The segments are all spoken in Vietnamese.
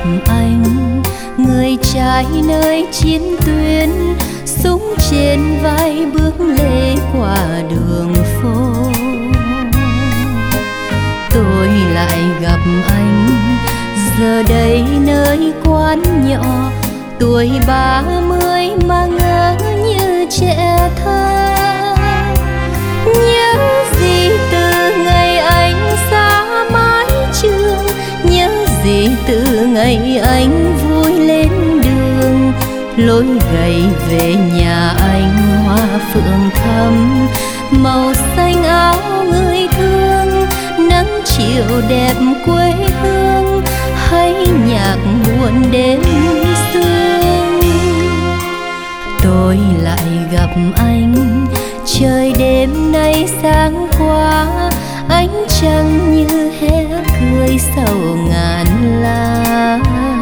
anh, người trai nơi chiến tuyến, súng trên vai bước lê qua đường phố. Tôi lại gặp anh giờ đây nơi quán nhỏ, tuổi 30 mà ngỡ như trẻ thơ. Nhớ gì từ ngày anh xa mái trường, nhớ gì từ ngày anh vui lên đường. Lối gầy về nhà anh hoa phượng thắm, màu xanh áo người thương, nắng chiều đẹp quê hương, hay nhạc buồn đêm sương. Tôi lại gặp anh trời đêm nay sáng qua, ánh trăng như hé cười sau ngàn lá.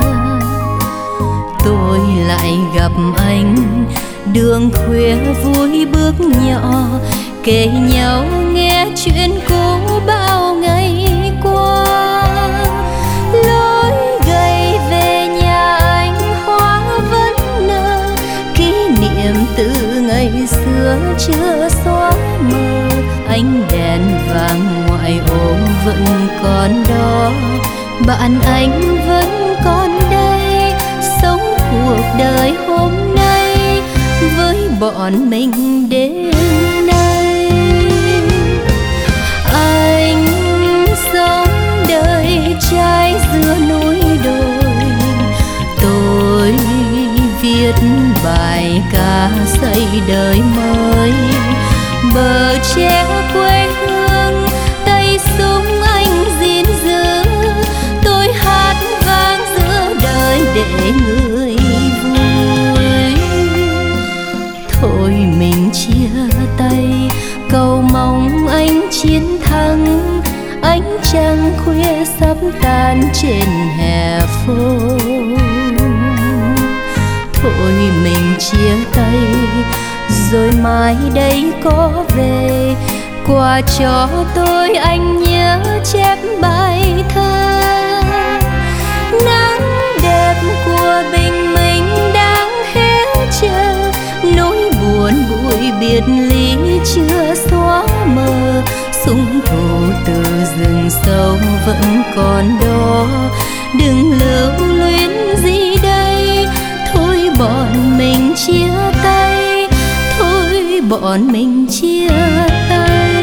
Tôi lại gặp anh đường khuya vui bước nhỏ, kể nhau nghe chuyện cũ bao ngày qua. Lối gầy về nhà anh hoa vẫn nở, kỷ niệm từ ngày xưa chưa xóa mờ. Ánh đèn vàng ngoại ô vẫn còn đó, bạn anh vẫn còn đây, sống cuộc đời hôm nay với bọn mình đến nay. Anh sống đời trai giữa núi đồi, tôi viết bài ca xây đời mới. Bờ tre quê hương, tay súng anh gìn giữ, tôi hát vang giữa đời để người vui. Thôi mình chia tay, cầu mong anh chiến thắng. Ánh trăng khuya sắp tan trên hè phố. Thôi mình chia tay, rồi mai đây có về, quà cho tôi anh nhớ chép bài thơ. Nắng đẹp của bình minh đang hé chờ, nỗi buồn bụi biệt ly chưa xóa mờ. Súng thù từ rừng sâu vẫn còn đó, đừng lưu luyến gì đây. Thôi bọn mình chia tay, thôi bọn mình chia tay.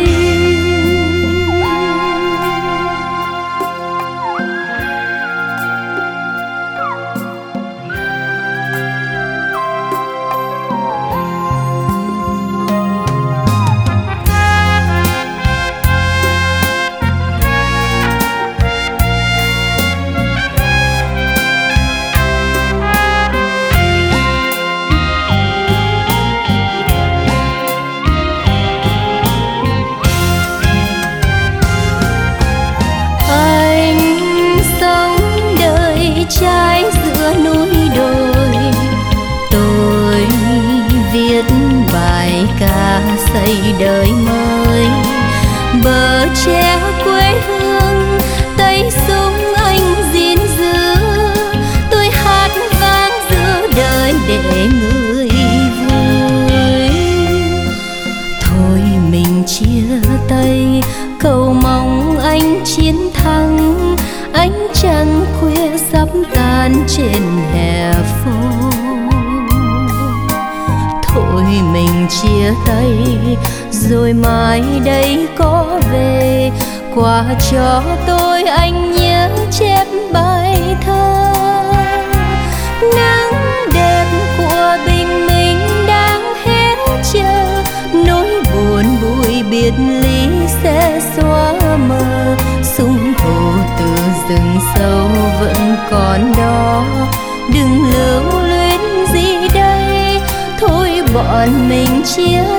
Trai giữa núi đồi, tôi viết bài ca xây đời mới. Bờ tre quê hương, tay súng anh gìn giữ, tôi hát vang giữa đời để người vui. Thôi mình chia tay, cầu mong anh chiến thắng. Ánh trăng khuya sắp tan trên hè phố. Thôi mình chia tay, rồi mai đây có về, quà cho tôi anh nhớ chép bài thơ. Nắng đẹp của bình minh đang hé chờ, nỗi buồn bụi biệt ly sẽ xóa mờ. Súng thù từ rừng sâu vẫn còn đó, đừng lưu luyến gì đây. Thôi bọn mình chia